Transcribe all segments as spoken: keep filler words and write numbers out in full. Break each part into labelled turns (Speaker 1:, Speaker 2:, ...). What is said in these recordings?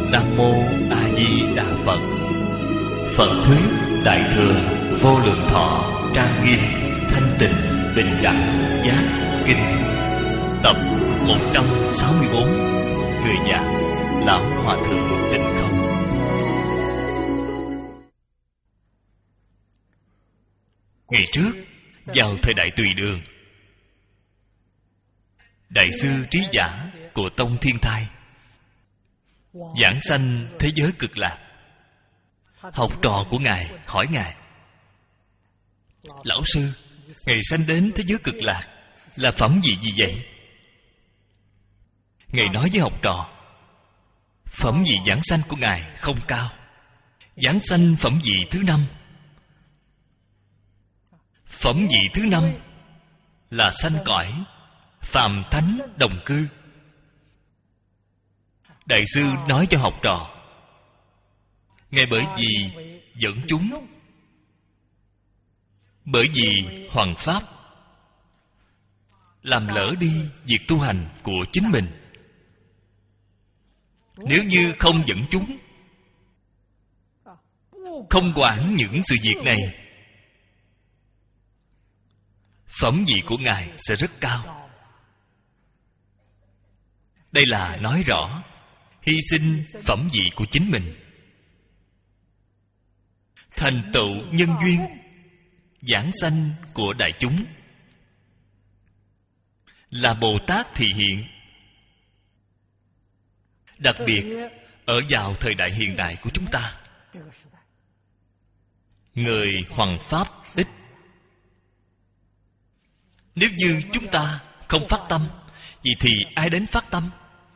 Speaker 1: Nam Mô A Di Đà Phật. Phật thuyết Đại thừa Vô Lượng Thọ trang nghiêm thanh tịnh bình đẳng giác kinh, tập một trăm sáu mươi bốn. Người giảng Lão Hòa Thượng Tịnh Không. Ngày trước, vào thời đại Tùy Đường, Đại sư Trí Giả của Tông Thiên Thai giảng sanh thế giới cực lạc. Học trò của Ngài hỏi Ngài: Lão sư, Ngài sanh đến thế giới cực lạc là phẩm gì gì vậy? Ngài nói với học trò: phẩm vị giảng sanh của Ngài không cao. Giảng sanh phẩm vị thứ năm. Phẩm vị thứ năm là sanh cõi phàm thánh đồng cư. Đại sư nói cho học trò: Ngài bởi vì dẫn chúng, bởi vì hoằng pháp, làm lỡ đi việc tu hành của chính mình. Nếu như không dẫn chúng, không quản những sự việc này, phẩm vị của Ngài sẽ rất cao. Đây là nói rõ hy sinh phẩm vị của chính mình, thành tựu nhân duyên giảng sanh của đại chúng, là Bồ Tát thị hiện. Đặc biệt ở vào thời đại hiện đại của chúng ta, người hoằng pháp ít. Nếu như chúng ta không phát tâm, vậy thì ai đến phát tâm?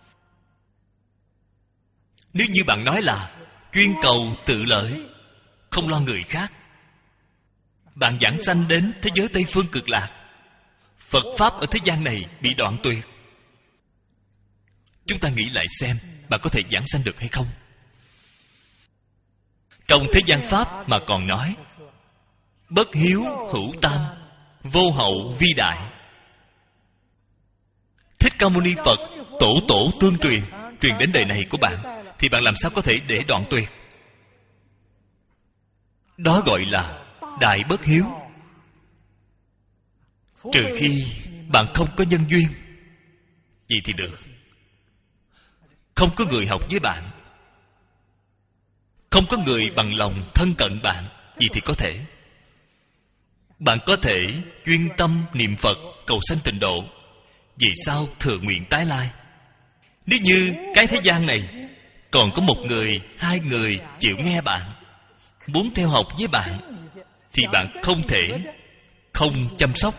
Speaker 1: Nếu như bạn nói là chuyên cầu tự lợi, không lo người khác, bạn giảng sanh đến thế giới Tây Phương cực lạc, Phật Pháp ở thế gian này bị đoạn tuyệt. Chúng ta nghĩ lại xem, bạn có thể giảng sanh được hay không? Trong thế gian Pháp mà còn nói bất hiếu hữu tam, vô hậu vi đại. Thích Ca Mâu Ni Phật tổ tổ tương truyền, truyền đến đời này của bạn, thì bạn làm sao có thể để đoạn tuyệt? Đó gọi là đại bất hiếu. Trừ khi bạn không có nhân duyên, vậy thì được. Không có người học với bạn, không có người bằng lòng thân cận bạn, vậy thì có thể. Bạn có thể chuyên tâm niệm Phật cầu sanh tịnh độ, vì sao thừa nguyện tái lai? Nếu như cái thế gian này còn có một người, hai người chịu nghe bạn, muốn theo học với bạn, thì bạn không thể không chăm sóc,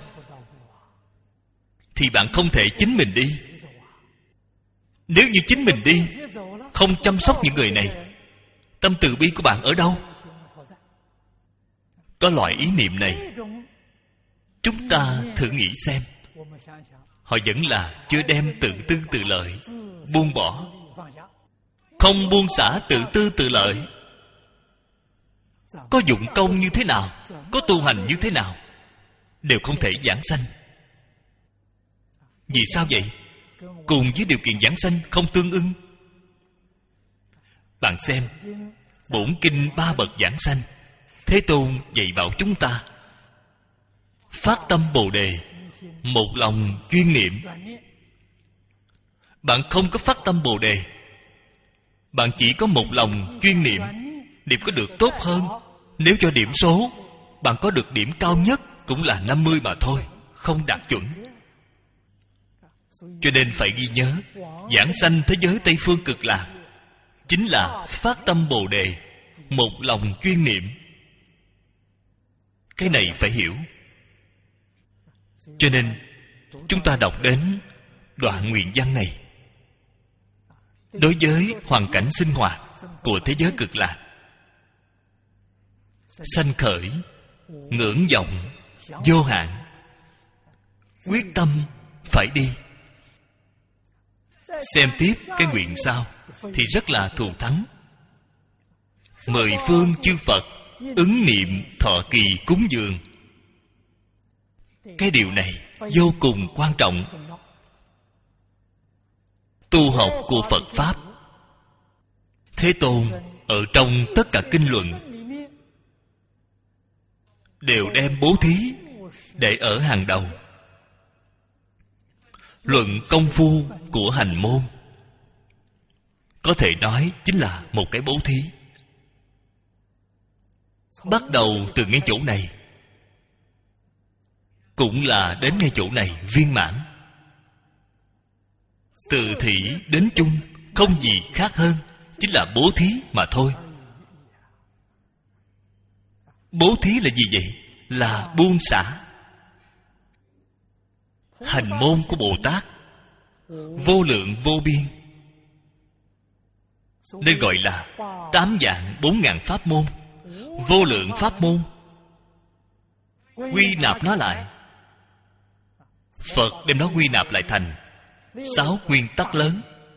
Speaker 1: thì bạn không thể chính mình đi. Nếu như chính mình đi, không chăm sóc những người này, tâm từ bi của bạn ở đâu? Có loại ý niệm này, chúng ta thử nghĩ xem. Họ vẫn là chưa đem tự tư tự lợi buông bỏ. Không buông xả tự tư tự lợi, có dụng công như thế nào, có tu hành như thế nào, đều không thể giảng sanh. Vì sao vậy? Cùng với điều kiện giảng sanh không tương ưng. Bạn xem, bổn kinh ba bậc giảng sanh, Thế Tôn dạy bảo chúng ta phát tâm Bồ Đề, một lòng chuyên niệm. Bạn không có phát tâm Bồ Đề, bạn chỉ có một lòng chuyên niệm, điểm có được tốt hơn. Nếu cho điểm số, bạn có được điểm cao nhất cũng là năm mươi mà thôi, không đạt chuẩn. Cho nên phải ghi nhớ, giảng sanh thế giới Tây Phương cực lạc chính là phát tâm Bồ Đề, một lòng chuyên niệm. Cái này phải hiểu. Cho nên chúng ta đọc đến đoạn nguyện văn này, đối với hoàn cảnh sinh hoạt của thế giới cực lạc, sanh khởi ngưỡng vọng vô hạn, quyết tâm phải đi. Xem tiếp cái nguyện sau thì rất là thù thắng. Mười phương chư Phật ứng niệm thọ kỳ cúng dường. Cái điều này vô cùng quan trọng. Tu học của Phật Pháp Thế Tôn ở trong tất cả kinh luận đều đem bố thí để ở hàng đầu. Luận công phu của hành môn có thể nói chính là một cái bố thí. Bắt đầu từ ngay chỗ này, cũng là đến ngay chỗ này viên mãn. Từ thủy đến chung không gì khác hơn, chính là bố thí mà thôi. Bố thí là gì vậy? Là buông xả. Hành môn của Bồ Tát vô lượng vô biên, nên gọi là tám vạn bốn ngàn pháp môn. Vô lượng pháp môn quy nạp nó lại, Phật đem nó quy nạp lại thành sáu nguyên tắc lớn,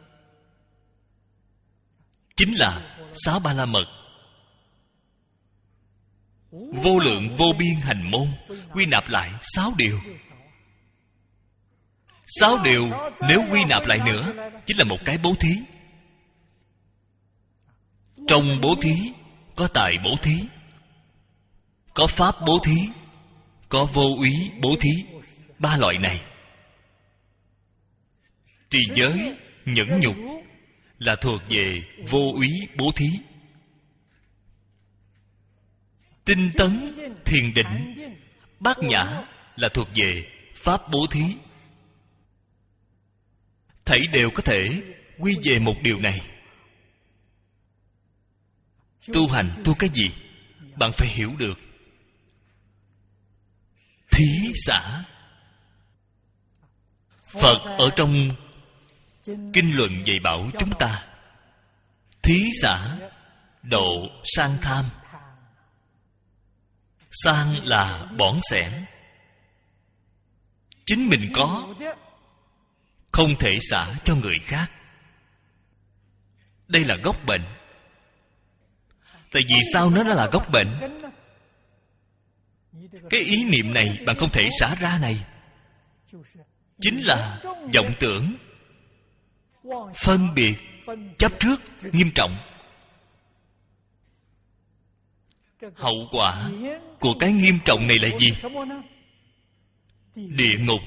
Speaker 1: chính là sáu ba la mật. Vô lượng vô biên hành môn quy nạp lại sáu điều. Sáu điều nếu quy nạp lại nữa chính là một cái bố thí. Trong bố thí có tài bố thí, có pháp bố thí, có vô úy bố thí. Ba loại này, trì giới, nhẫn nhục là thuộc về vô úy bố thí. Tinh tấn, thiền định, bát nhã là thuộc về pháp bố thí. Thảy đều có thể quy về một điều này. Tu hành tu cái gì? Bạn phải hiểu được. Thí xả. Phật ở trong kinh luận dạy bảo chúng ta, thí xả độ sang tham. Sang là bỏn xẻn, chính mình có, không thể xả cho người khác. Đây là gốc bệnh. Tại vì sao nó là gốc bệnh? Cái ý niệm này bạn không thể xả ra này, chính là vọng tưởng, phân biệt, chấp trước nghiêm trọng. Hậu quả của cái nghiêm trọng này là gì? Địa ngục.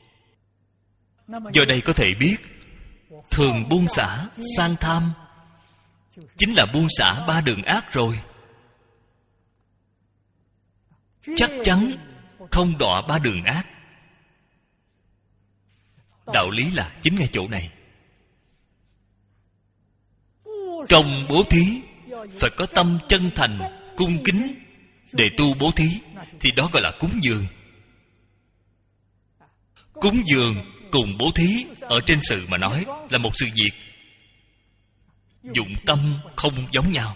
Speaker 1: Do đây có thể biết, thường buông xả sang tham chính là buông xả ba đường ác rồi. Chắc chắn không đọa ba đường ác. Đạo lý là chính ngay chỗ này. Trong bố thí phải có tâm chân thành, cung kính để tu bố thí, thì đó gọi là cúng dường. Cúng dường cùng bố thí ở trên sự mà nói là một sự việc, dụng tâm không giống nhau.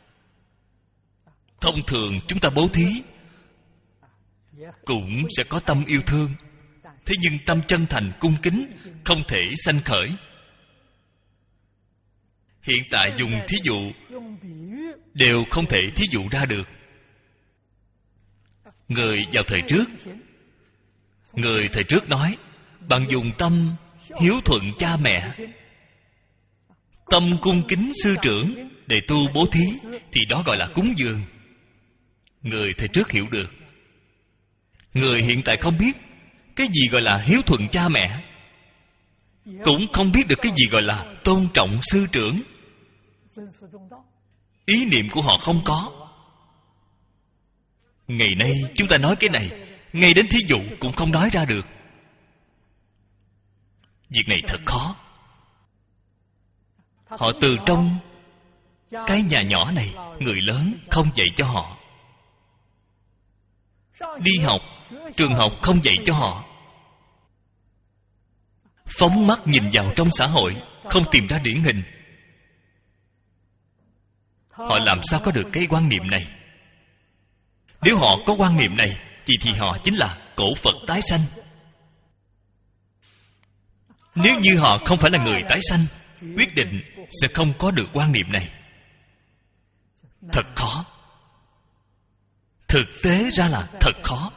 Speaker 1: Thông thường chúng ta bố thí cũng sẽ có tâm yêu thương, thế nhưng tâm chân thành cung kính không thể sanh khởi. Hiện tại dùng thí dụ đều không thể thí dụ ra được. Người vào thời trước, người thời trước nói, bạn dùng tâm hiếu thuận cha mẹ, tâm cung kính sư trưởng để tu bố thí, thì đó gọi là cúng dường. Người thời trước hiểu được. Người hiện tại không biết cái gì gọi là hiếu thuận cha mẹ, cũng không biết được cái gì gọi là tôn trọng sư trưởng. Ý niệm của họ không có. Ngày nay chúng ta nói cái này, ngay đến thí dụ cũng không nói ra được. Việc này thật khó. Họ từ trong cái nhà nhỏ này, người lớn không dạy cho họ. Đi học, trường học không dạy cho họ. Phóng mắt nhìn vào trong xã hội, không tìm ra điển hình. Họ làm sao có được cái quan niệm này? Nếu họ có quan niệm này, thì thì họ chính là cổ Phật tái sanh. Nếu như họ không phải là người tái sanh, quyết định sẽ không có được quan niệm này. Thật khó. Thực tế ra là thật khó.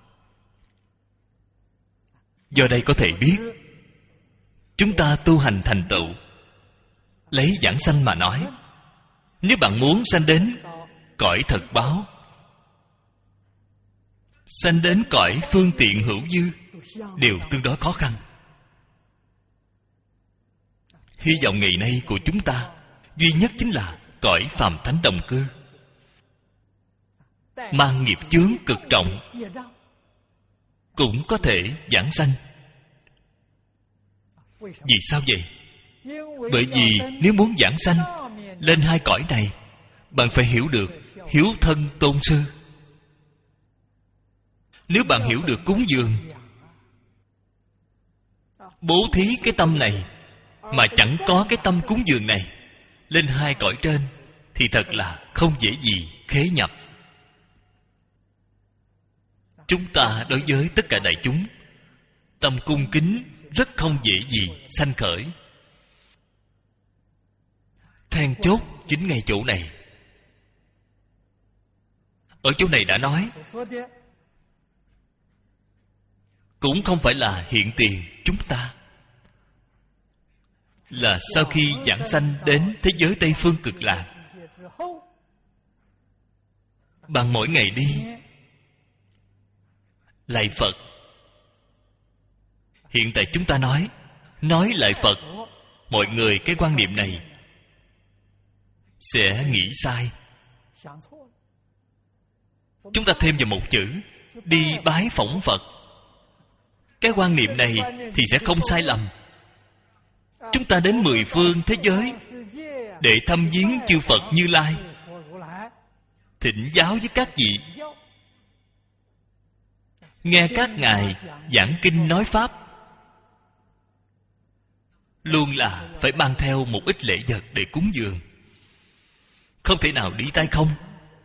Speaker 1: Do đây có thể biết, chúng ta tu hành thành tựu, lấy giảng sanh mà nói, Nếu bạn muốn sanh đến cõi thật báo, sanh đến cõi phương tiện hữu dư, đều tương đối khó khăn. Hy vọng ngày nay của chúng ta duy nhất chính là cõi phàm thánh đồng cư, mang nghiệp chướng cực trọng, cũng có thể giảng sanh. Vì sao vậy? Bởi vì nếu muốn giảng sanh lên hai cõi này, bạn phải hiểu được hiếu thân tôn sư. Nếu bạn hiểu được cúng dường, bố thí cái tâm này, mà chẳng có cái tâm cúng dường này, lên hai cõi trên thì thật là không dễ gì khế nhập. Chúng ta đối với tất cả đại chúng, tâm cung kính rất không dễ gì sanh khởi. Then chốt chính ngay chỗ này. Ở chỗ này đã nói, cũng không phải là hiện tiền chúng ta, là sau khi giảng sanh đến thế giới Tây Phương Cực Lạc, bạn mỗi ngày đi lạy Phật. Hiện tại chúng ta nói Nói lạy Phật, mọi người cái quan niệm này sẽ nghĩ sai. Chúng ta thêm vào một chữ, đi bái phỏng Phật. Cái quan niệm này thì sẽ không sai lầm. Chúng ta đến mười phương thế giới để thăm viếng chư Phật Như Lai, thỉnh giáo với các vị, nghe các ngài giảng kinh nói pháp, luôn là phải mang theo một ít lễ vật để cúng dường, không thể nào đi tay không.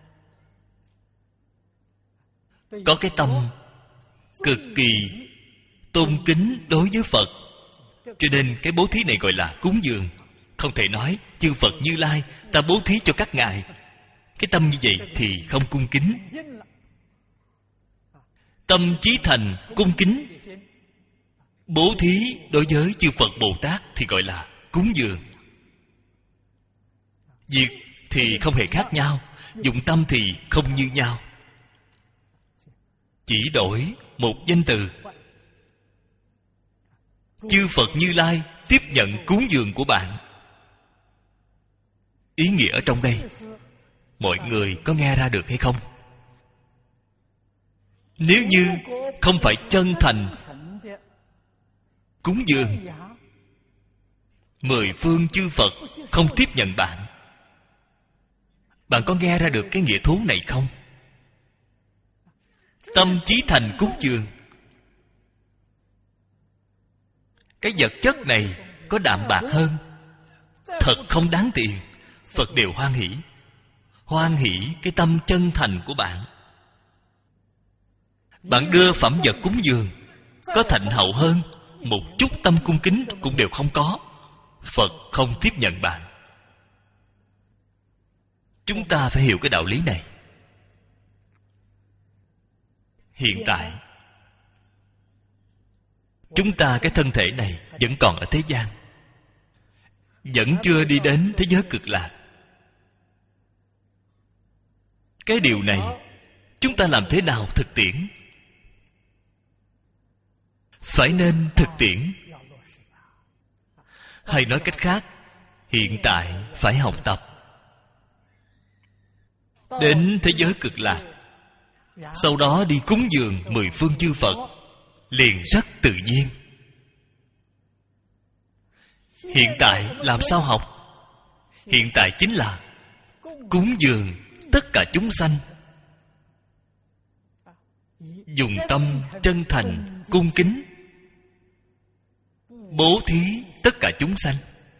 Speaker 1: Có cái tâm cực kỳ tôn kính đối với Phật, cho nên cái bố thí này gọi là cúng dường. Không thể nói chư Phật Như Lai ta bố thí cho các ngài. Cái tâm như vậy thì không cung kính. Tâm chí thành cung kính bố thí đối với chư Phật Bồ Tát thì gọi là cúng dường. Việc thì không hề khác nhau, dụng tâm thì không như nhau, chỉ đổi một danh từ. Chư Phật Như Lai tiếp nhận cúng dường của bạn. Ý nghĩa ở trong đây, mọi người có nghe ra được hay không? Nếu như không phải chân thành cúng dường, mười phương chư Phật không tiếp nhận bạn. Bạn có nghe ra được cái nghĩa thú này không? Tâm chí thành cúng dường, cái vật chất này có đạm bạc hơn, thật không đáng tiền, Phật đều hoan hỷ. Hoan hỷ cái tâm chân thành của bạn. Bạn đưa phẩm vật cúng dường có thạnh hậu hơn, một chút tâm cung kính cũng đều không có, Phật không tiếp nhận bạn. Chúng ta phải hiểu cái đạo lý này. Hiện tại chúng ta cái thân thể này vẫn còn ở thế gian, vẫn chưa đi đến thế giới cực lạc. Cái điều này chúng ta làm thế nào thực tiễn? Phải nên thực tiễn. Hay nói cách khác, hiện tại phải học tập. Đến thế giới cực lạc, sau đó đi cúng dường mười phương chư Phật, liền rất tự nhiên. Hiện tại làm sao học? Hiện tại chính là cúng dường tất cả chúng sanh, dùng tâm chân thành cung kính bố thí tất cả chúng sanh.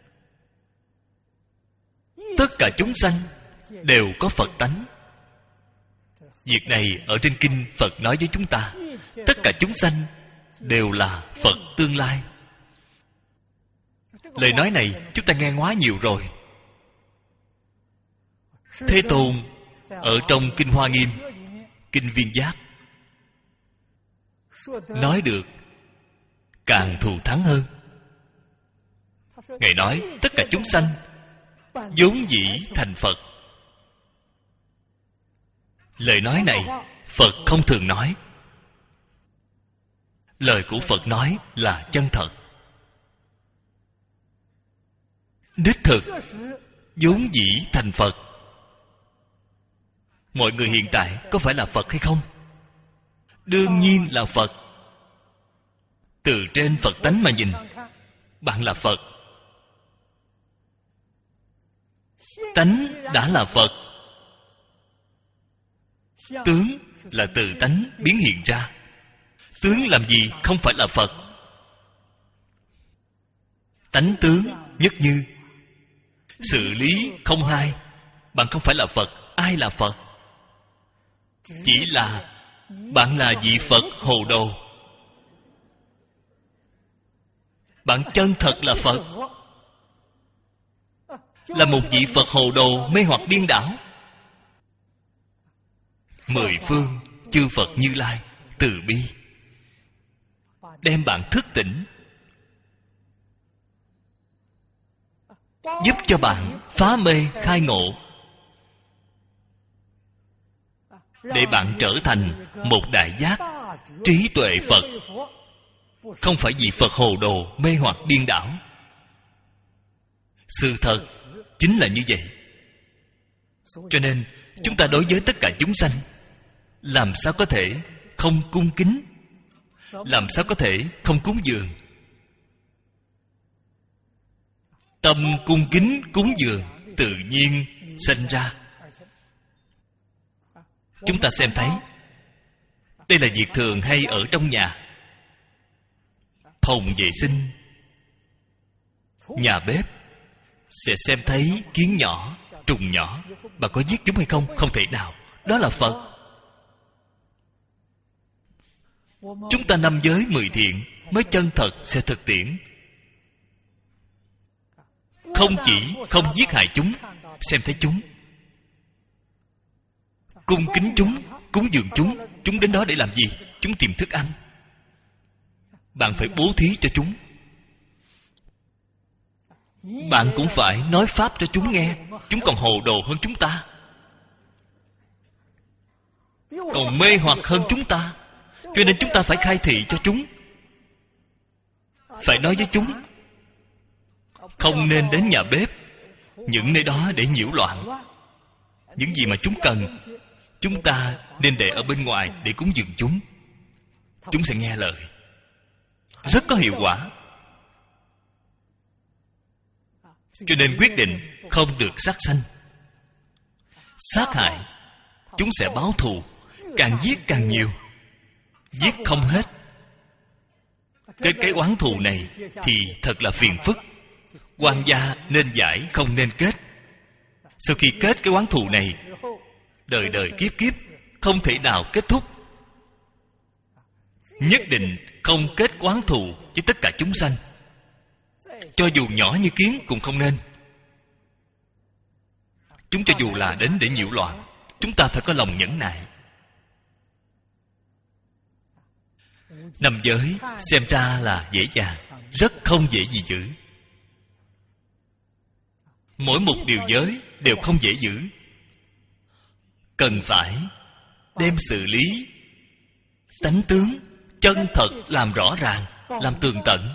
Speaker 1: Tất cả chúng sanh đều có Phật tánh. Việc này ở trên kinh Phật nói với chúng ta, tất cả chúng sanh đều là Phật tương lai. Lời nói này chúng ta nghe quá nhiều rồi. Thế Tôn ở trong kinh Hoa Nghiêm, kinh Viên Giác nói được càng thù thắng hơn. Ngài nói tất cả chúng sanh vốn dĩ thành Phật, Lời nói này Phật không thường nói. Lời của Phật nói là chân thật, đích thực, vốn dĩ thành Phật. Mọi người hiện tại có phải là Phật hay không? Đương nhiên là Phật. Từ trên Phật tánh mà nhìn, bạn là Phật. Tánh đã là Phật. Tướng là từ tánh biến hiện ra. Tướng làm gì không phải là Phật? Tánh tướng nhất như. Sự lý không hai. Bạn không phải là Phật. Ai là Phật? Chỉ là bạn là vị Phật hồ đồ. Bạn chân thật là Phật, là một vị Phật hồ đồ mê hoặc điên đảo. Mười phương chư Phật Như Lai từ bi đem bạn thức tỉnh, giúp cho bạn phá mê khai ngộ, để bạn trở thành một đại giác trí tuệ Phật. Không phải vì Phật hồ đồ mê hoặc điên đảo. Sự thật chính là như vậy. Cho nên chúng ta đối với tất cả chúng sanh, làm sao có thể không cung kính, làm sao có thể không cúng dường. Tâm cung kính cúng dường tự nhiên sinh ra. Chúng ta xem thấy, đây là việc thường hay ở trong nhà. Phòng vệ sinh, nhà bếp sẽ xem thấy kiến nhỏ, trùng nhỏ. Bà có giết chúng hay không? Không thể nào. Đó là Phật. Chúng ta năm giới mười thiện mới chân thật sẽ thực tiễn. Không chỉ không giết hại chúng, xem thấy chúng, cung kính chúng, cúng dường chúng. Chúng đến đó để làm gì? Chúng tìm thức ăn. Bạn phải bố thí cho chúng. Bạn cũng phải nói pháp cho chúng nghe. Chúng còn hồ đồ hơn chúng ta, còn mê hoặc hơn chúng ta. Cho nên chúng ta phải khai thị cho chúng, phải nói với chúng không nên đến nhà bếp, những nơi đó để nhiễu loạn. Những gì mà chúng cần, chúng ta nên để ở bên ngoài để cúng dường chúng. Chúng sẽ nghe lời, rất có hiệu quả. Cho nên quyết định không được sát sanh. Sát hại, chúng sẽ báo thù, càng giết càng nhiều, giết không hết. Kết cái oán thù này thì thật là phiền phức. Quan gia nên giải, không nên kết. Sau khi kết cái oán thù này, đời đời kiếp kiếp không thể nào kết thúc. Nhất định không kết oán thù với tất cả chúng sanh. Cho dù nhỏ như kiến cũng không nên. Chúng cho dù là đến để nhiễu loạn, chúng ta phải có lòng nhẫn nại. Năm giới xem ra là dễ dàng, rất không dễ gì giữ. Mỗi một điều giới đều không dễ giữ. Cần phải đem xử lý tánh tướng chân thật làm rõ ràng, làm tường tận.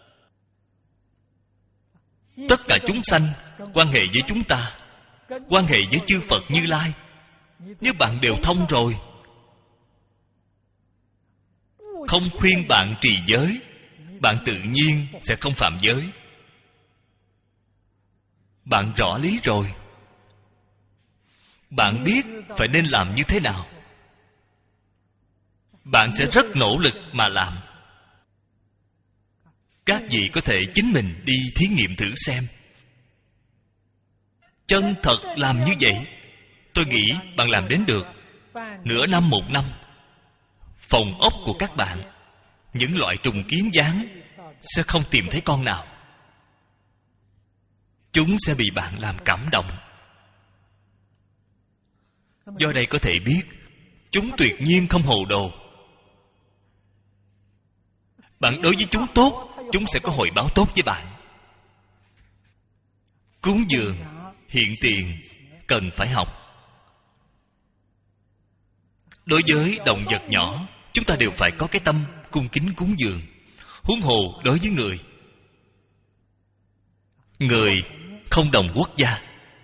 Speaker 1: Tất cả chúng sanh quan hệ với chúng ta, quan hệ với chư Phật Như Lai, nếu bạn đều thông rồi, không khuyên bạn trì giới, bạn tự nhiên sẽ không phạm giới. Bạn rõ lý rồi, bạn biết phải nên làm như thế nào, bạn sẽ rất nỗ lực mà làm. Các vị có thể chính mình đi thí nghiệm thử xem. Chân thật làm như vậy, tôi nghĩ bạn làm đến được. Nửa năm một năm, phòng ốc của các bạn, những loại trùng kiến gián sẽ không tìm thấy con nào. Chúng sẽ bị bạn làm cảm động. Do đây có thể biết chúng tuyệt nhiên không hồ đồ. Bạn đối với chúng tốt, chúng sẽ có hồi báo tốt với bạn. Cúng dường, hiện tiền cần phải học. Đối với động vật nhỏ, chúng ta đều phải có cái tâm cung kính cúng dường. Huống hồ đối với người. Người không đồng quốc gia,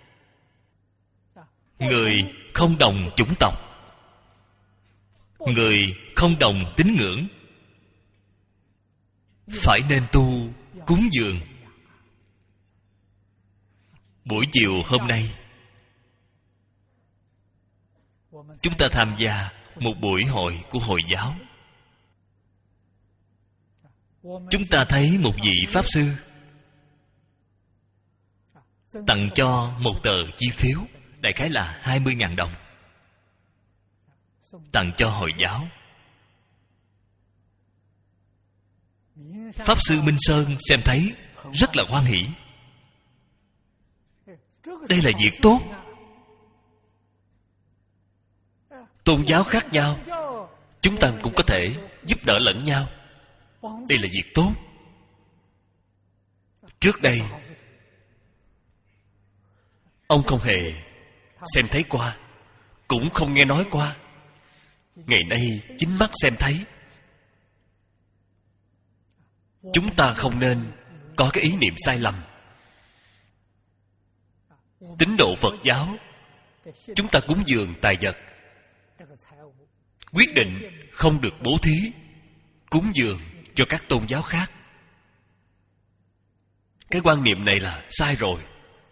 Speaker 1: người không đồng chủng tộc, người không đồng tín ngưỡng, phải nên tu cúng dường. Buổi chiều hôm nay, chúng ta tham gia một buổi hội của Hồi giáo. Chúng ta thấy một vị Pháp Sư tặng cho một tờ chi phiếu, đại khái là hai mươi ngàn đồng, tặng cho Hồi giáo. Pháp Sư Minh Sơn xem thấy rất là hoan hỷ. Đây là việc tốt. Tôn giáo khác nhau, chúng ta cũng có thể giúp đỡ lẫn nhau. Đây là việc tốt. Trước đây ông không hề xem thấy qua, cũng không nghe nói qua. Ngày nay chính mắt xem thấy. Chúng ta không nên có cái ý niệm sai lầm. Tín đồ Phật giáo, chúng ta cúng dường tài vật, quyết định không được bố thí cúng dường cho các tôn giáo khác. Cái quan niệm này là sai rồi.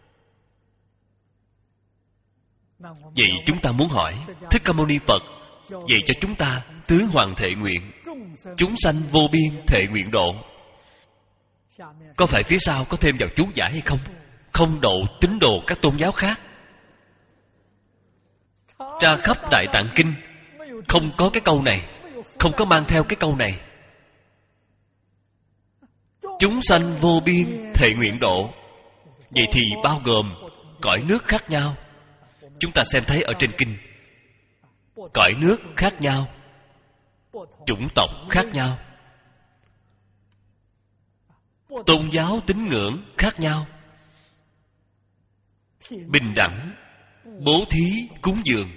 Speaker 1: Vậy chúng ta muốn hỏi, Thích Ca Mâu Ni Phật dạy cho chúng ta tứ hoàng thệ nguyện, chúng sanh vô biên thệ nguyện độ. Có phải phía sau có thêm vào chú giải hay không? Không độ tín đồ các tôn giáo khác. Tra khắp Đại Tạng Kinh không có cái câu này, không có mang theo cái câu này. Chúng sanh vô biên thệ nguyện độ. Vậy thì bao gồm cõi nước khác nhau. Chúng ta xem thấy ở trên kinh, cõi nước khác nhau, chủng tộc khác nhau, tôn giáo tín ngưỡng khác nhau. Bình đẳng bố thí cúng dường.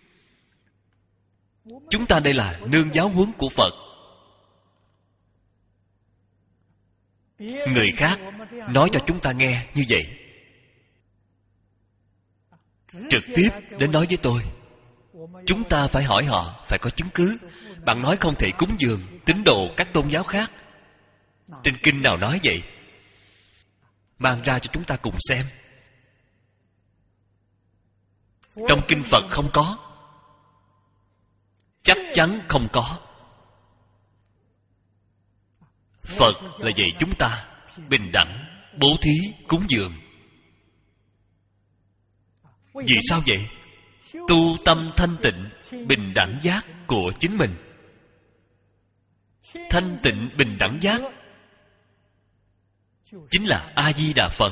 Speaker 1: Chúng ta đây là nương giáo huấn của Phật. Người khác nói cho chúng ta nghe như vậy, trực tiếp đến nói với tôi, chúng ta phải hỏi họ, phải có chứng cứ. Bạn nói không thể cúng dường tín đồ các tôn giáo khác, trên kinh nào nói vậy? Mang ra cho chúng ta cùng xem. Trong kinh Phật không có, chắc chắn không có. Phật là dạy chúng ta bình đẳng bố thí cúng dường. Vì sao vậy? Tu tâm thanh tịnh bình đẳng giác của chính mình. Thanh tịnh bình đẳng giác chính là A Di Đà Phật.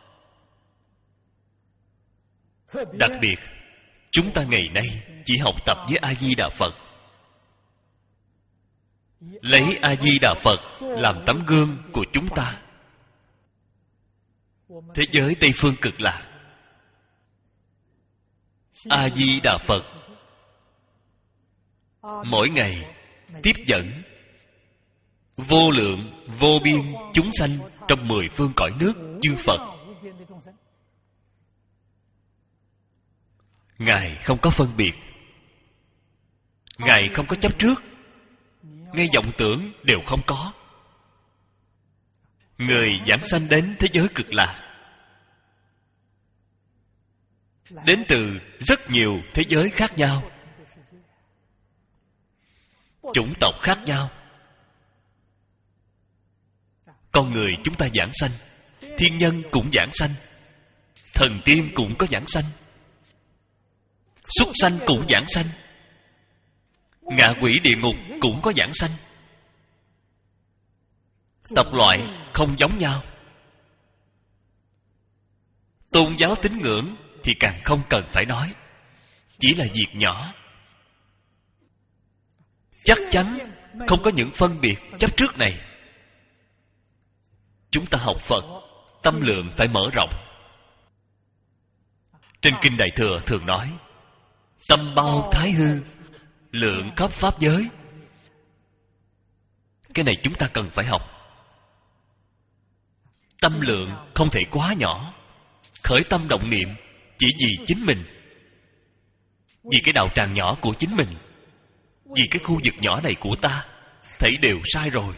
Speaker 1: Đặc biệt chúng ta ngày nay chỉ học tập với A Di Đà Phật, lấy A Di Đà Phật làm tấm gương của chúng ta. Thế giới Tây phương cực lạc, A Di Đà Phật mỗi ngày tiếp dẫn vô lượng vô biên chúng sanh trong mười phương cõi nước chư Phật. Ngài không có phân biệt, Ngài không có chấp trước, ngay vọng tưởng đều không có. Người giảng sanh đến thế giới cực lạc, đến từ rất nhiều thế giới khác nhau, chủng tộc khác nhau. Con người chúng ta giảng sanh, thiên nhân cũng giảng sanh, thần tiên cũng có giảng sanh, súc sanh cũng giảng sanh, ngạ quỷ địa ngục cũng có giảng sanh. Tộc loại không giống nhau. Tôn giáo tín ngưỡng thì càng không cần phải nói, chỉ là việc nhỏ. Chắc chắn không có những phân biệt chấp trước này. Chúng ta học Phật, tâm lượng phải mở rộng. Trên Kinh Đại Thừa thường nói, tâm bao thái hư, lượng khắp pháp giới. Cái này chúng ta cần phải học. Tâm lượng không thể quá nhỏ. Khởi tâm động niệm chỉ vì chính mình, vì cái đạo tràng nhỏ của chính mình, vì cái khu vực nhỏ này của ta, thấy đều sai rồi.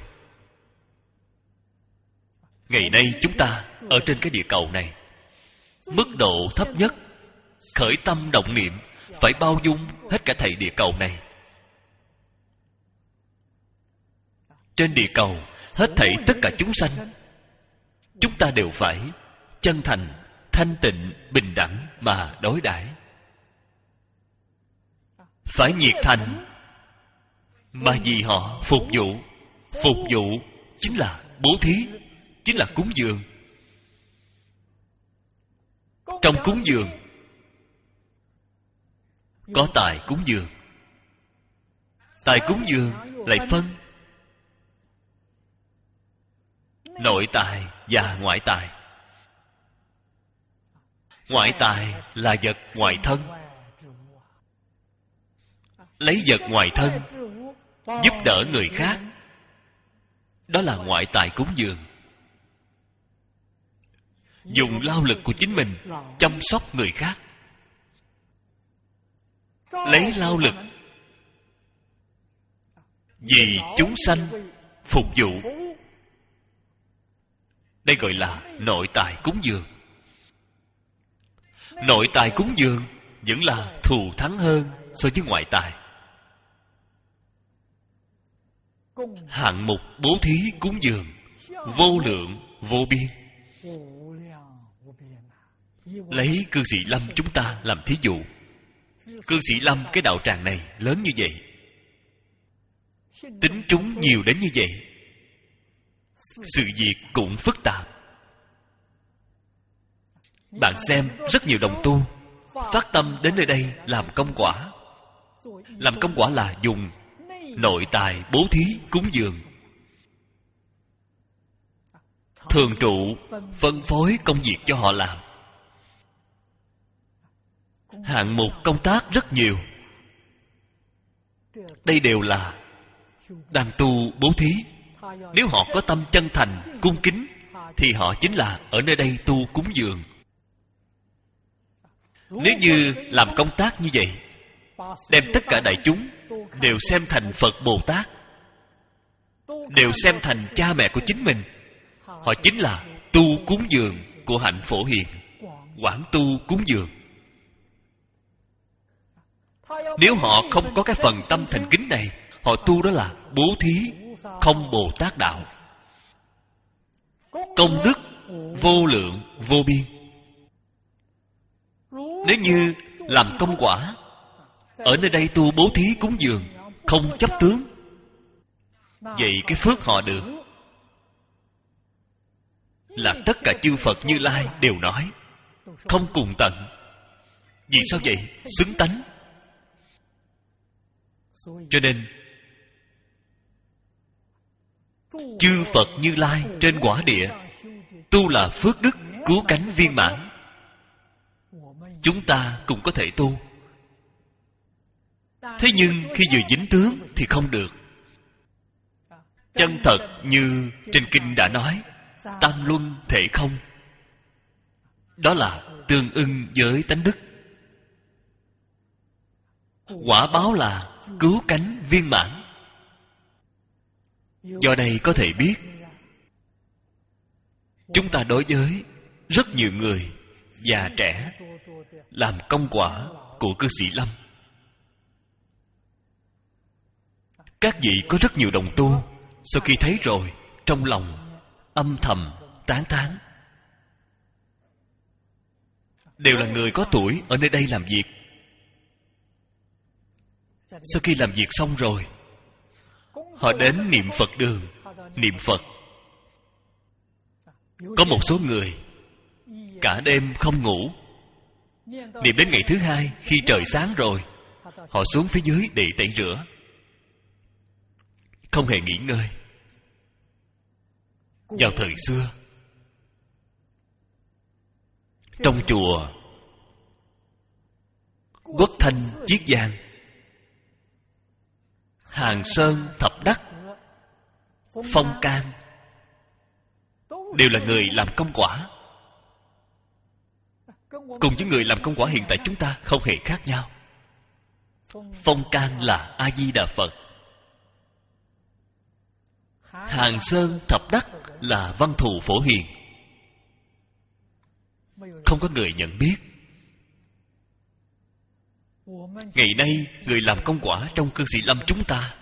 Speaker 1: Ngày nay chúng ta ở trên cái địa cầu này, mức độ thấp nhất khởi tâm động niệm phải bao dung hết cả thảy địa cầu này. Trên địa cầu hết thảy tất cả chúng sanh, chúng ta đều phải chân thành, thanh tịnh, bình đẳng mà đối đãi. Phải nhiệt thành, mà vì họ phục vụ. Phục vụ chính là bố thí, chính là cúng dường. Trong cúng dường có tài cúng dường. Tài cúng dường lại phân nội tài và ngoại tài. Ngoại tài là vật ngoài thân, lấy vật ngoài thân giúp đỡ người khác, đó là ngoại tài cúng dường. Dùng lao lực của chính mình chăm sóc người khác, lấy lao lực vì chúng sanh phục vụ, đây gọi là nội tài cúng dường. Nội tài cúng dường vẫn là thù thắng hơn so với ngoại tài. Hạng mục bố thí cúng dường vô lượng vô biên. Lấy Cư Sĩ Lâm chúng ta làm thí dụ. Cư Sĩ Lâm cái đạo tràng này lớn như vậy, tín chúng nhiều đến như vậy, sự việc cũng phức tạp. Bạn xem rất nhiều đồng tu phát tâm đến nơi đây làm công quả. Làm công quả là dùng nội tài bố thí cúng dường, thường trụ phân phối công việc cho họ làm. Hạng mục công tác rất nhiều. Đây đều là đang tu bố thí. Nếu họ có tâm chân thành cung kính thì họ chính là ở nơi đây tu cúng dường. Nếu như làm công tác như vậy, đem tất cả đại chúng đều xem thành Phật Bồ Tát, đều xem thành cha mẹ của chính mình, họ chính là tu cúng dường của hạnh Phổ Hiền, quảng tu cúng dường. Nếu họ không có cái phần tâm thành kính này, họ tu đó là bố thí không Bồ Tát đạo. Công đức vô lượng vô biên. Nếu như làm công quả, ở nơi đây tu bố thí cúng dường, không chấp tướng, vậy cái phước họ được là tất cả chư Phật Như Lai đều nói không cùng tận. Vì sao vậy? Xứng tánh. Cho nên chư Phật Như Lai trên quả địa tu là phước đức cứu cánh viên mãn. Chúng ta cũng có thể tu. Thế nhưng khi vừa dính tướng thì không được. Chân thật như trên kinh đã nói, tam luân thể không, đó là tương ưng với tánh đức. Quả báo là cứu cánh viên mãn. Do đây có thể biết, chúng ta đối với rất nhiều người già trẻ làm công quả của Cư Sĩ Lâm. Các vị có rất nhiều đồng tu, sau khi thấy rồi trong lòng âm thầm tán thán. Đều là người có tuổi ở nơi đây làm việc. Sau khi làm việc xong rồi, họ đến niệm Phật đường, niệm Phật. Có một số người cả đêm không ngủ, niệm đến ngày thứ hai, khi trời sáng rồi, họ xuống phía dưới để tẩy rửa, không hề nghỉ ngơi. Vào thời xưa, trong chùa Quốc Thanh Chiết Giang Hàng Sơn Thập Đắc, Phong Can đều là người làm công quả. Cùng với người làm công quả hiện tại chúng ta không hề khác nhau. Phong Can là A Di Đà Phật, Hàng Sơn Thập Đắc là Văn Thù Phổ Hiền. Không có người nhận biết. Ngày nay người làm công quả trong cư sĩ lâm chúng ta,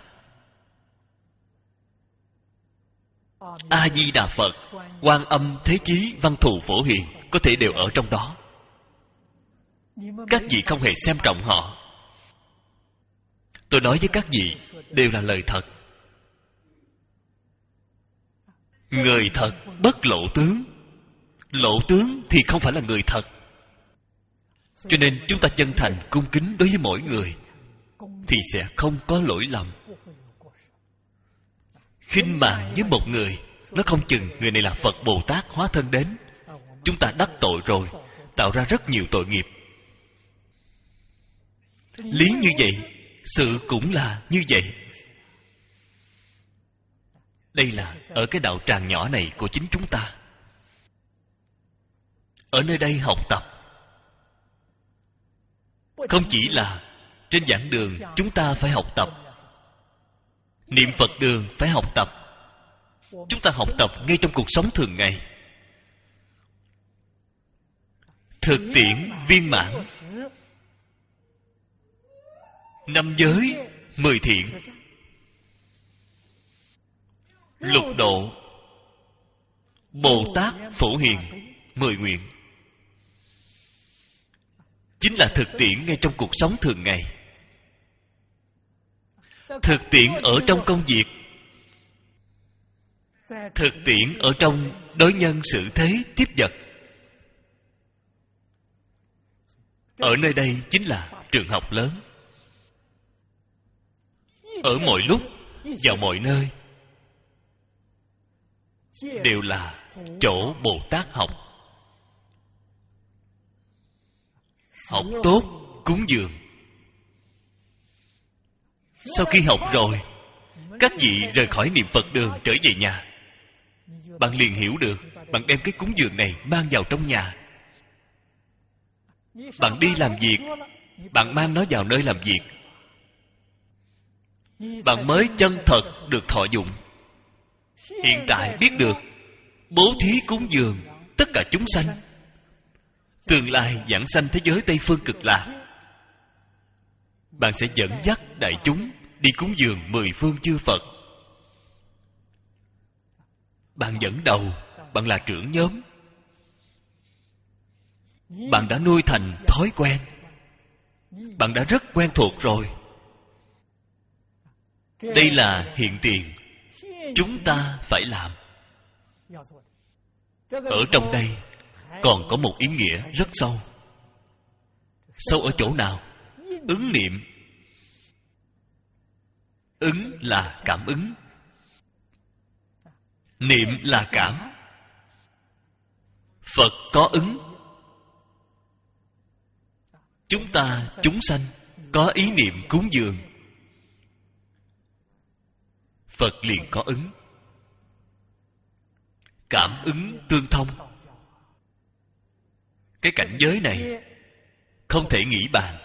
Speaker 1: A Di Đà Phật, Quan Âm, Thế Chí, Văn Thù Phổ Hiền có thể đều ở trong đó. Các vị không hề xem trọng họ. Tôi nói với các vị đều là lời thật. Người thật bất lộ tướng. Lộ tướng thì không phải là người thật. Cho nên chúng ta chân thành cung kính đối với mỗi người thì sẽ không có lỗi lầm. Khinh mạn với một người, nó không chừng người này là Phật Bồ Tát hóa thân đến, chúng ta đắc tội rồi, tạo ra rất nhiều tội nghiệp. Lý như vậy, sự cũng là như vậy. Đây là ở cái đạo tràng nhỏ này của chính chúng ta. Ở nơi đây học tập, không chỉ là trên giảng đường chúng ta phải học tập, niệm Phật đường phải học tập. Chúng ta học tập ngay trong cuộc sống thường ngày. Thực tiễn viên mãn, năm giới mười thiện, lục độ, Bồ Tát Phổ Hiền mười nguyện, chính là thực tiễn ngay trong cuộc sống thường ngày. Thực tiễn ở trong công việc, thực tiễn ở trong đối nhân xử thế tiếp vật. Ở nơi đây chính là trường học lớn. Ở mọi lúc, vào mọi nơi đều là chỗ Bồ Tát học. Học tốt, cúng dường. Sau khi học rồi, các vị rời khỏi niệm Phật đường trở về nhà, bạn liền hiểu được. Bạn đem cái cúng dường này mang vào trong nhà. Bạn đi làm việc, bạn mang nó vào nơi làm việc, bạn mới chân thật được thọ dụng. Hiện tại biết được bố thí cúng dường tất cả chúng sanh, tương lai giảng sanh thế giới Tây Phương Cực Lạc. Bạn sẽ dẫn dắt đại chúng đi cúng dường mười phương chư Phật. Bạn dẫn đầu, bạn là trưởng nhóm. Bạn đã nuôi thành thói quen, bạn đã rất quen thuộc rồi. Đây là hiện tiền chúng ta phải làm. Ở trong đây còn có một ý nghĩa rất sâu. Sâu ở chỗ nào? Ứng niệm. Ứng là cảm ứng, niệm là cảm. Phật có ứng. Chúng ta chúng sanh có ý niệm cúng dường, Phật liền có ứng. Cảm ứng tương thông. Cái cảnh giới này không thể nghĩ bàn.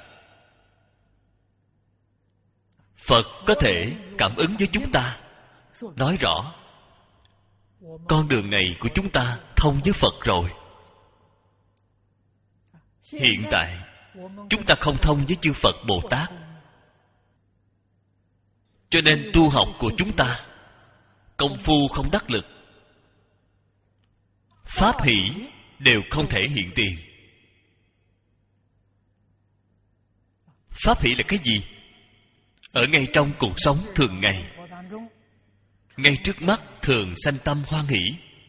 Speaker 1: Phật có thể cảm ứng với chúng ta, nói rõ con đường này của chúng ta thông với Phật rồi. Hiện tại chúng ta không thông với chư Phật Bồ Tát, cho nên tu học của chúng ta công phu không đắc lực, pháp hỷ đều không thể hiện tiền. Pháp hỷ là cái gì? Ở ngay trong cuộc sống thường ngày, ngay trước mắt thường sanh tâm hoan hỷ.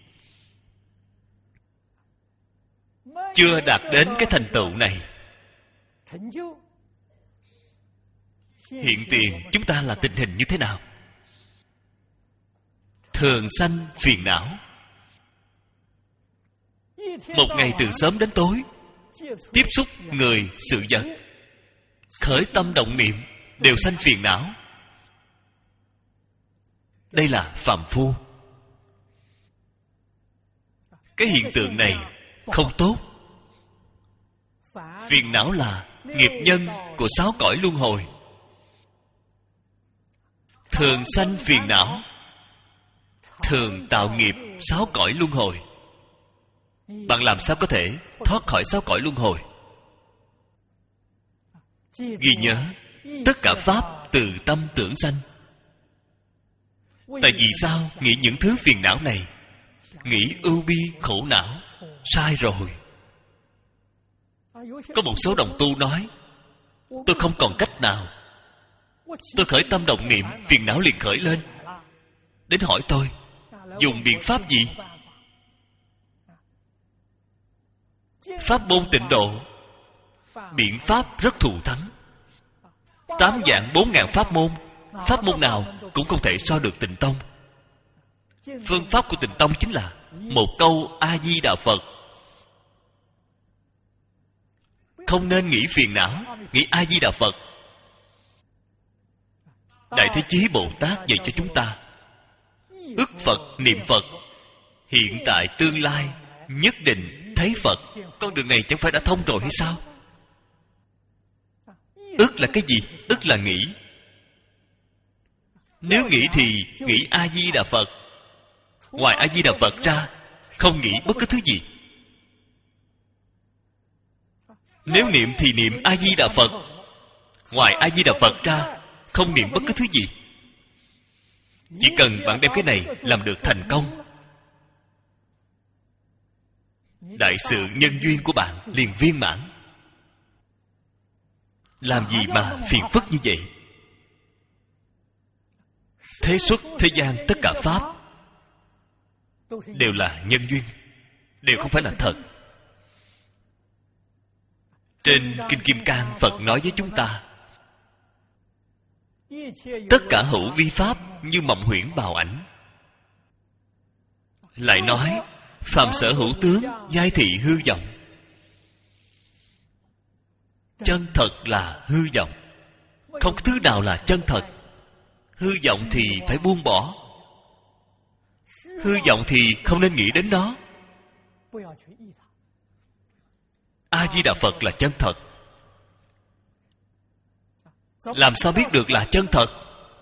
Speaker 1: Chưa đạt đến cái thành tựu này, hiện tiền chúng ta là tình hình như thế nào? Thường sanh phiền não. Một ngày từ sớm đến tối, tiếp xúc người, sự vật, khởi tâm động niệm đều sanh phiền não. Đây là phàm phu. Cái hiện tượng này không tốt. Phiền não là nghiệp nhân của sáu cõi luân hồi. Thường sanh phiền não, thường tạo nghiệp sáu cõi luân hồi. Bạn làm sao có thể thoát khỏi sáu cõi luân hồi? Ghi nhớ, tất cả pháp từ tâm tưởng sanh. Tại vì sao nghĩ những thứ phiền não này? Nghĩ ưu bi khổ não. Sai rồi. Có một số đồng tu nói, tôi không còn cách nào, tôi khởi tâm động niệm, phiền não liền khởi lên. Đến hỏi tôi, dùng biện pháp gì? Pháp môn tịnh độ, biện pháp rất thù thắng. Tám vạn bốn ngàn pháp môn, pháp môn nào cũng không thể so được Tịnh Tông. Phương pháp của Tịnh Tông chính là một câu A-di-đà Phật. Không nên nghĩ phiền não, nghĩ A-di-đà Phật. Đại Thế Chí Bồ Tát dạy cho chúng ta, ức Phật, niệm Phật, hiện tại tương lai nhất định thấy Phật. Con đường này chẳng phải đã thông rồi hay sao? Ức là cái gì? Ức là nghĩ. Nếu nghĩ thì nghĩ A-di-đà Phật. Ngoài A-di-đà Phật ra, không nghĩ bất cứ thứ gì. Nếu niệm thì niệm A-di-đà Phật. Ngoài A-di-đà Phật ra, không niệm bất cứ thứ gì. Chỉ cần bạn đem cái này làm được thành công, đại sự nhân duyên của bạn liền viên mãn. Làm gì mà phiền phức như vậy? Thế xuất thế gian tất cả pháp đều là nhân duyên, đều không phải là thật. Trên Kinh Kim Cang, Phật nói với chúng ta, tất cả hữu vi pháp như mộng huyễn bào ảnh. Lại nói, phàm sở hữu tướng giai thị hư vọng. Chân thật là hư vọng. Không có thứ nào là chân thật. Hư vọng thì phải buông bỏ. Hư vọng thì không nên nghĩ đến nó. A-di-đà Phật là chân thật. Làm sao biết được là chân thật?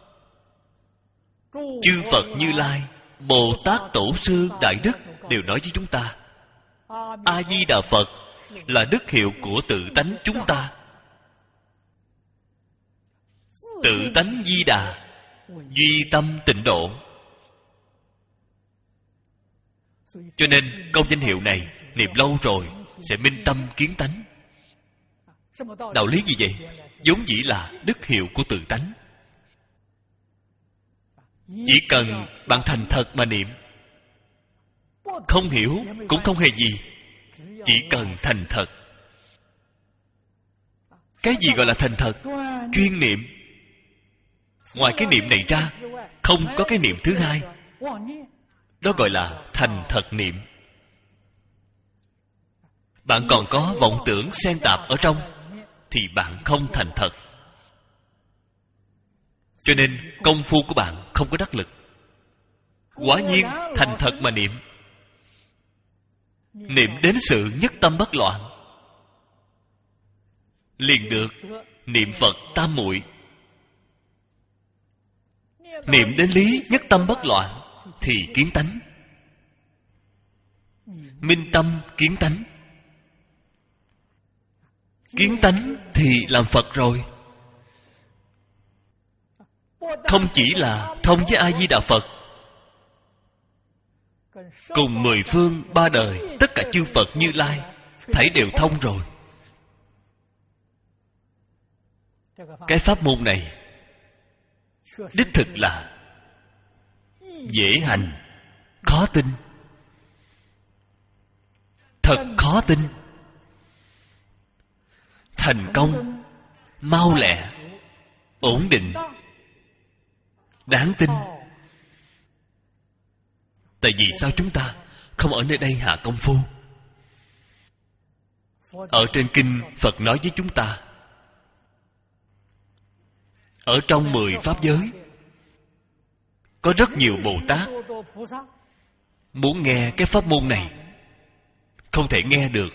Speaker 1: Chư Phật Như Lai, Bồ Tát Tổ Sư Đại Đức đều nói với chúng ta, A-di-đà Phật là đức hiệu của tự tánh chúng ta. Tự tánh di đà, duy tâm tịnh độ. Cho nên câu danh hiệu này niệm lâu rồi sẽ minh tâm kiến tánh. Đạo lý gì vậy? Vốn dĩ là đức hiệu của tự tánh. Chỉ cần bạn thành thật mà niệm, không hiểu cũng không hề gì. Chỉ cần thành thật. Cái gì gọi là thành thật? Chuyên niệm. Ngoài cái niệm này ra, không có cái niệm thứ hai. Đó gọi là thành thật niệm. Bạn còn có vọng tưởng xen tạp ở trong, thì bạn không thành thật. Cho nên công phu của bạn không có đắc lực. Quả nhiên thành thật mà niệm, niệm đến sự nhất tâm bất loạn, liền được niệm Phật tam muội. Niệm đến lý nhất tâm bất loạn thì kiến tánh. Minh tâm kiến tánh. Kiến tánh thì làm Phật rồi. Không chỉ là thông với A-di-đà Phật, cùng mười phương ba đời tất cả chư Phật Như Lai thảy đều thông rồi. Cái pháp môn này đích thực là dễ hành, khó tin. Thật khó tin. Thành công mau lẹ, ổn định, đáng tin. Tại vì sao chúng ta không ở nơi đây hạ công phu? Ở trên kinh Phật nói với chúng ta, ở trong mười pháp giới Có rất nhiều Bồ Tát muốn nghe cái pháp môn này, không thể nghe được,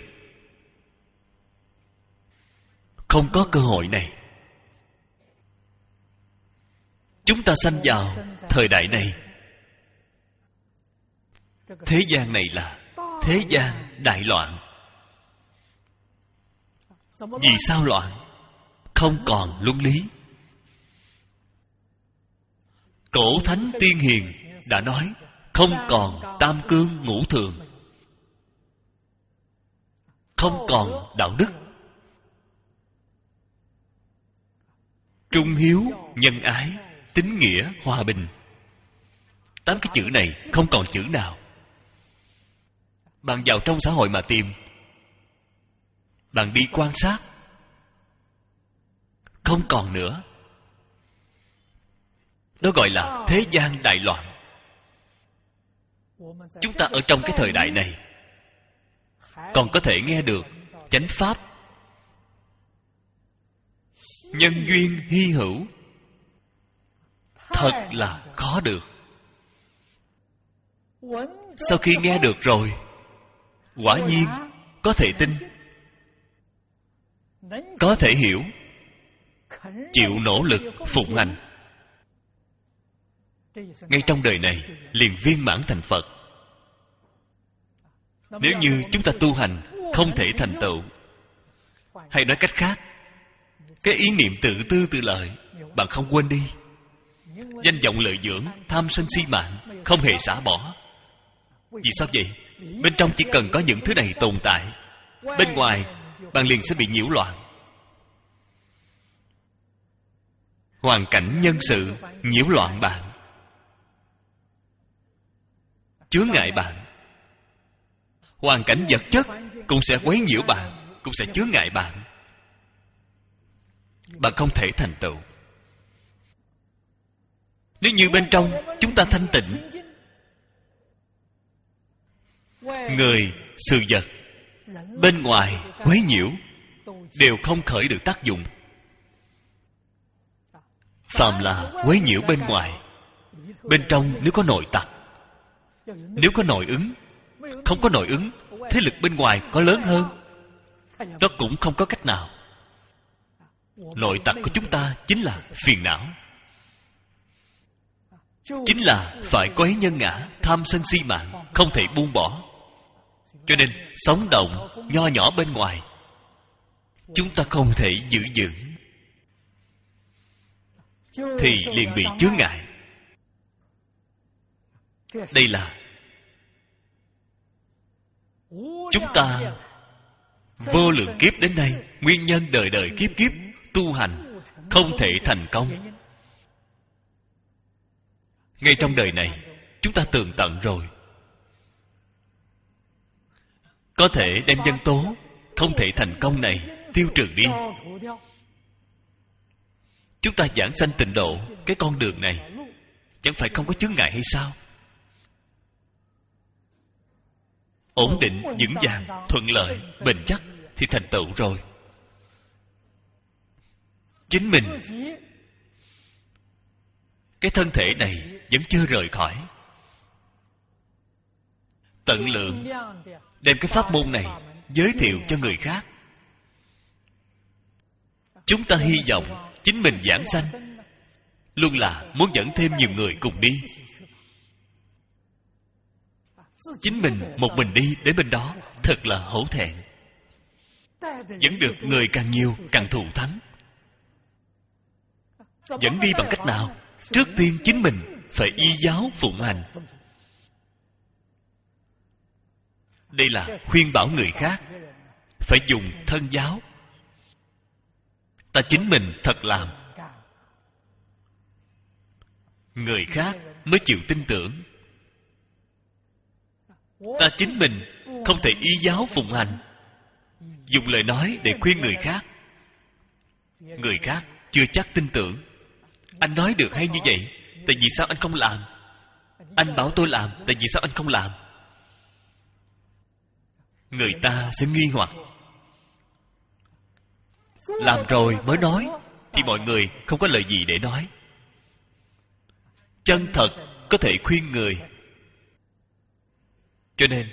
Speaker 1: không có cơ hội này. Chúng ta sanh vào thời đại này, thế gian này là thế gian đại loạn. Vì sao loạn? Không còn luân lý. Cổ thánh tiên hiền đã nói không còn tam cương ngũ thường, không còn đạo đức, trung hiếu, nhân ái, tín nghĩa, hòa bình. Tám cái chữ này không còn chữ nào. Bạn vào trong xã hội mà tìm, bạn đi quan sát, không còn nữa. Đó gọi là thế gian đại loạn. Chúng ta ở trong cái thời đại này còn có thể nghe được chánh pháp, nhân duyên hy hữu, thật là khó được. Sau khi nghe được rồi, quả nhiên có thể tin, có thể hiểu, chịu nỗ lực phụng hành, ngay trong đời này liền viên mãn thành Phật. Nếu như chúng ta tu hành không thể thành tựu, hay nói cách khác, cái ý niệm tự tư tự lợi bạn không quên đi, danh vọng lợi dưỡng, tham sân si mạng không hề xả bỏ. Vì sao vậy? Bên trong chỉ cần có những thứ này tồn tại, bên ngoài bạn liền sẽ bị nhiễu loạn. Hoàn cảnh nhân sự nhiễu loạn bạn, chướng ngại bạn. Hoàn cảnh vật chất cũng sẽ quấy nhiễu bạn, cũng sẽ chướng ngại bạn. Bạn không thể thành tựu. Nếu như bên trong chúng ta thanh tịnh, người, sự vật bên ngoài quấy nhiễu đều không khởi được tác dụng. Phàm là quấy nhiễu bên ngoài, bên trong nếu có nội tặc, nếu có nội ứng, không có nội ứng, thế lực bên ngoài có lớn hơn, nó cũng không có cách nào. Nội tặc của chúng ta chính là phiền não, chính là phải quấy nhân ngã, tham sân si mạng, không thể buông bỏ. Cho nên sống động nho nhỏ bên ngoài, chúng ta không thể giữ vững, thì liền bị chướng ngại. Đây là chúng ta vô lượng kiếp đến nay, nguyên nhân đời đời kiếp kiếp tu hành không thể thành công. Ngay trong đời này chúng ta tường tận rồi. Có thể đem nhân tố không thể thành công này tiêu trừ đi. Chúng ta giảng sanh tịnh độ, cái con đường này chẳng phải không có chướng ngại hay sao? Ổn định, vững vàng, thuận lợi, bền chắc thì thành tựu rồi. Chính mình, cái thân thể này vẫn chưa rời khỏi. Tận lượng đem cái pháp môn này giới thiệu cho người khác. Chúng ta hy vọng chính mình giảng sanh, luôn là muốn dẫn thêm nhiều người cùng đi. Chính mình một mình đi đến bên đó thật là hổ thẹn. Dẫn được người càng nhiều càng thù thắng. Dẫn đi bằng cách nào? Trước tiên chính mình phải y giáo phụng hành. Đây là khuyên bảo người khác phải dùng thân giáo. Ta chính mình thật làm, người khác mới chịu tin tưởng. Ta chính mình không thể y giáo phụng hành, dùng lời nói để khuyên người khác, người khác chưa chắc tin tưởng. Anh nói được hay như vậy, tại vì sao anh không làm? Anh bảo tôi làm, tại vì sao anh không làm? Người ta sẽ nghi hoặc. Làm rồi mới nói thì mọi người không có lời gì để nói. Chân thật có thể khuyên người. Cho nên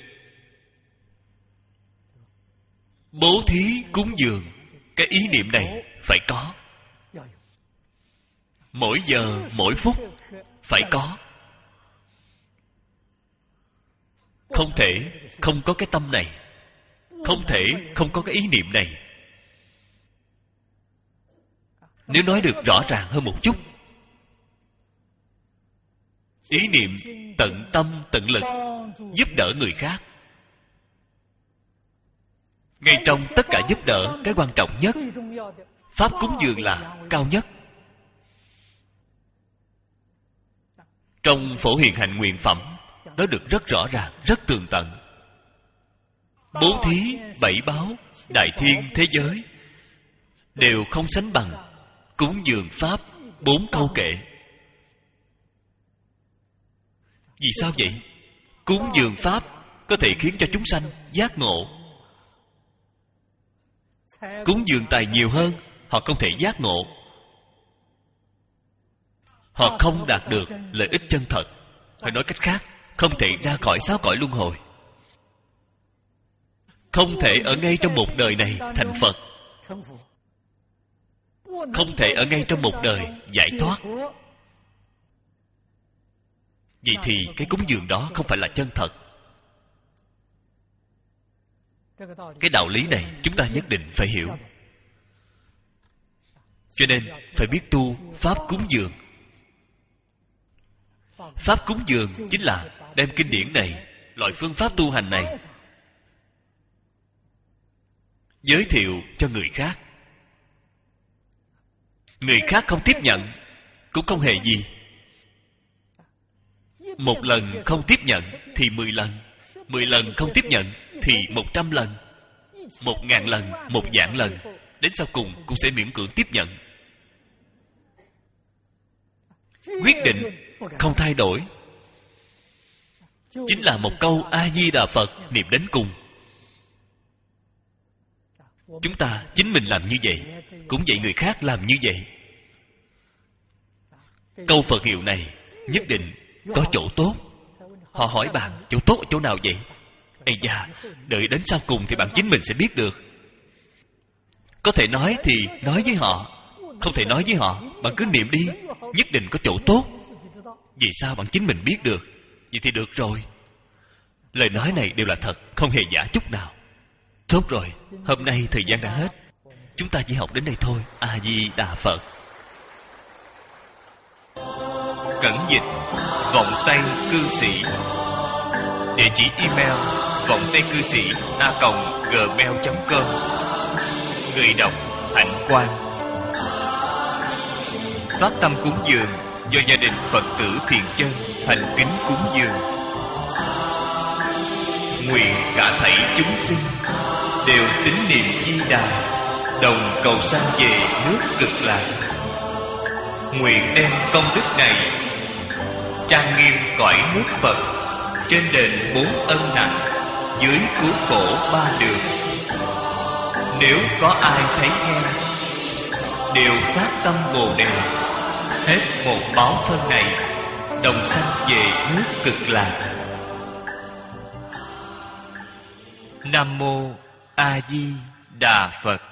Speaker 1: bố thí cúng dường, cái ý niệm này phải có. Mỗi giờ mỗi phút phải có. Không thể không có cái tâm này, không thể không có cái ý niệm này. Nếu nói được rõ ràng hơn một chút, ý niệm tận tâm tận lực giúp đỡ người khác. Ngay trong tất cả giúp đỡ, cái quan trọng nhất, pháp cúng dường là cao nhất. Trong Phổ Hiền Hạnh Nguyện Phẩm nói được rất rõ ràng, rất tường tận. Bố thí bảy báo, đại thiên thế giới đều không sánh bằng cúng dường pháp bốn câu kệ. Vì sao vậy? Cúng dường pháp có thể khiến cho chúng sanh giác ngộ. Cúng dường tài nhiều hơn, họ không thể giác ngộ. Họ không đạt được lợi ích chân thật. Phải nói cách khác, không thể ra khỏi sáu cõi luân hồi. Không thể ở ngay trong một đời này thành Phật. Không thể ở ngay trong một đời giải thoát. Vậy thì cái cúng dường đó không phải là chân thật. Cái đạo lý này chúng ta nhất định phải hiểu. Cho nên phải biết tu pháp cúng dường. Pháp cúng dường chính là đem kinh điển này, loại phương pháp tu hành này giới thiệu cho người khác. Người khác không tiếp nhận cũng không hề gì. Một lần không tiếp nhận thì mười lần, mười lần không tiếp nhận thì một trăm lần, một ngàn lần, một vạn lần, đến sau cùng cũng sẽ miễn cưỡng tiếp nhận. Quyết định không thay đổi, chính là một câu A Di Đà Phật niệm đến cùng. Chúng ta chính mình làm như vậy, cũng vậy người khác làm như vậy. Câu Phật hiệu này nhất định có chỗ tốt. Họ hỏi bạn chỗ tốt ở chỗ nào vậy? Ây da, đợi đến sau cùng thì bạn chính mình sẽ biết được. Có thể nói thì nói với họ, không thể nói với họ, bạn cứ niệm đi, nhất định có chỗ tốt. Vì sao bạn chính mình biết được? Vậy thì được rồi. Lời nói này đều là thật, không hề giả chút nào. Tốt rồi, hôm nay thời gian đã hết, chúng ta chỉ học đến đây thôi. A Di Đà Phật. Cẩn dịch vọng tây cư sĩ. Địa chỉ email vọng tây cư sĩ a còng gmail chấm com. Người đọc Hạnh Quang. Phát tâm cúng dường do gia đình Phật tử Thiện Chân thành kính cúng dường. Nguyện cả thảy chúng sinh đều tín niệm Di Đà, đồng cầu sanh về nước Cực Lạc. Nguyện đem công đức này trang nghiêm cõi nước Phật, trên đền bốn ân nặng, dưới cứu khổ ba đường. Nếu có ai thấy nghe, đều phát tâm Bồ Đề, hết một báo thân này, đồng sanh về nước Cực Lạc. Nam mô A Di Đà Phật.